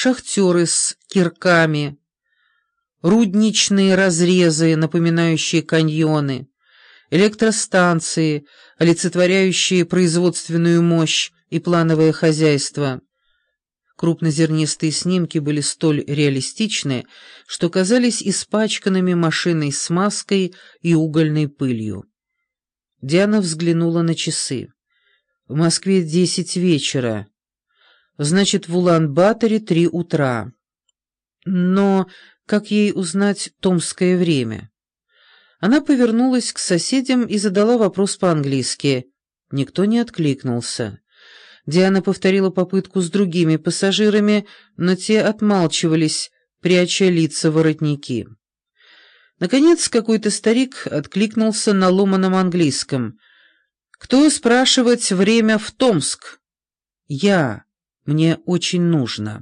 шахтеры с кирками, рудничные разрезы, напоминающие каньоны, электростанции, олицетворяющие производственную мощь и плановое хозяйство. Крупнозернистые снимки были столь реалистичны, что казались испачканными машинной смазкой и угольной пылью. Диана взглянула на часы. В Москве 10 вечера. Значит, в Улан-Баторе 3 утра. Но как ей узнать томское время? Она повернулась к соседям и задала вопрос по-английски. Никто не откликнулся. Диана повторила попытку с другими пассажирами, но те отмалчивались, пряча лица в воротники. Наконец, какой-то старик откликнулся на ломаном английском. «Кто спрашивать время в Томск?» «Я. Мне очень нужно».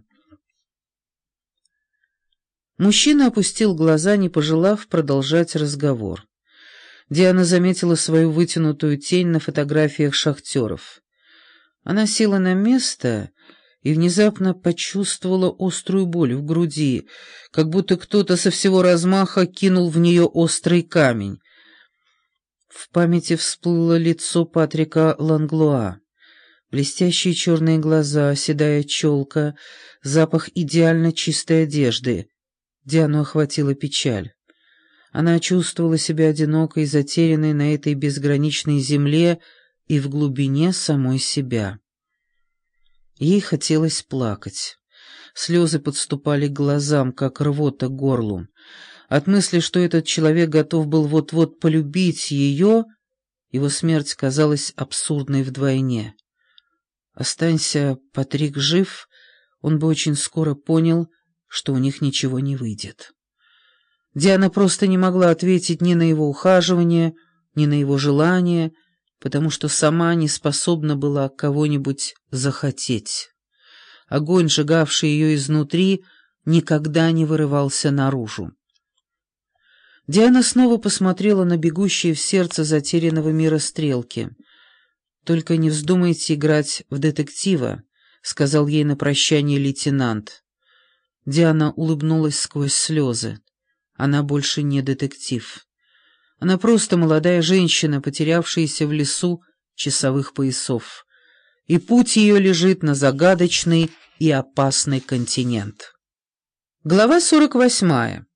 Мужчина опустил глаза, не пожелав продолжать разговор. Диана заметила свою вытянутую тень на фотографиях шахтеров. Она села на место и внезапно почувствовала острую боль в груди, как будто кто-то со всего размаха кинул в нее острый камень. В памяти всплыло лицо Патрика Ланглуа. Блестящие черные глаза, седая челка, запах идеально чистой одежды. Диану охватила печаль. Она чувствовала себя одинокой и затерянной на этой безграничной земле и в глубине самой себя. Ей хотелось плакать. Слезы подступали к глазам, как рвота к горлу. От мысли, что этот человек готов был вот-вот полюбить ее, его смерть казалась абсурдной вдвойне. Останься Патрик жив, он бы очень скоро понял, что у них ничего не выйдет. Диана просто не могла ответить ни на его ухаживание, ни на его желание, потому что сама не способна была кого-нибудь захотеть. Огонь, сжигавший ее изнутри, никогда не вырывался наружу. Диана снова посмотрела на бегущие в сердце затерянного мира стрелки. «Только не вздумайте играть в детектива», — сказал ей на прощание лейтенант. Диана улыбнулась сквозь слезы. Она больше не детектив. Она просто молодая женщина, потерявшаяся в лесу часовых поясов. И путь ее лежит на загадочный и опасный континент. Глава 48.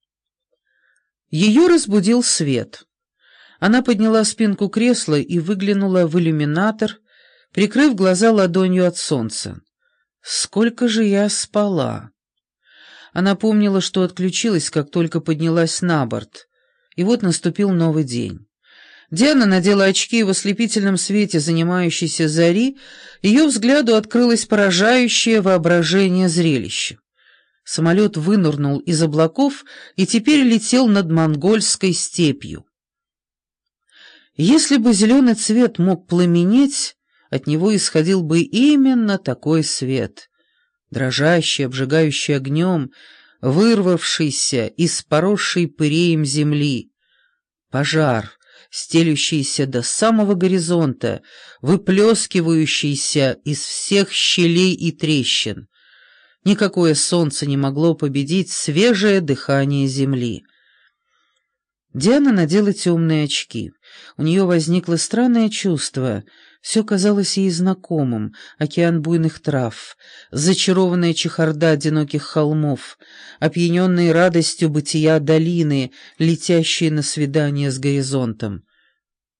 Ее разбудил свет. Она подняла спинку кресла и выглянула в иллюминатор, прикрыв глаза ладонью от солнца. «Сколько же я спала!» Она помнила, что отключилась, как только поднялась на борт. И вот наступил новый день. Диана надела очки, и в ослепительном свете занимающейся зари ее взгляду открылось поражающее воображение зрелище. Самолет вынырнул из облаков и теперь летел над монгольской степью. Если бы зеленый цвет мог пламенеть, от него исходил бы именно такой свет, дрожащий, обжигающий огнем, вырвавшийся из поросшей пыреем земли. Пожар, стелющийся до самого горизонта, выплескивающийся из всех щелей и трещин. Никакое солнце не могло победить свежее дыхание земли. Диана надела темные очки. У нее возникло странное чувство. Все казалось ей знакомым: океан буйных трав, зачарованная чехарда одиноких холмов, опьяненные радостью бытия долины, летящие на свидание с горизонтом.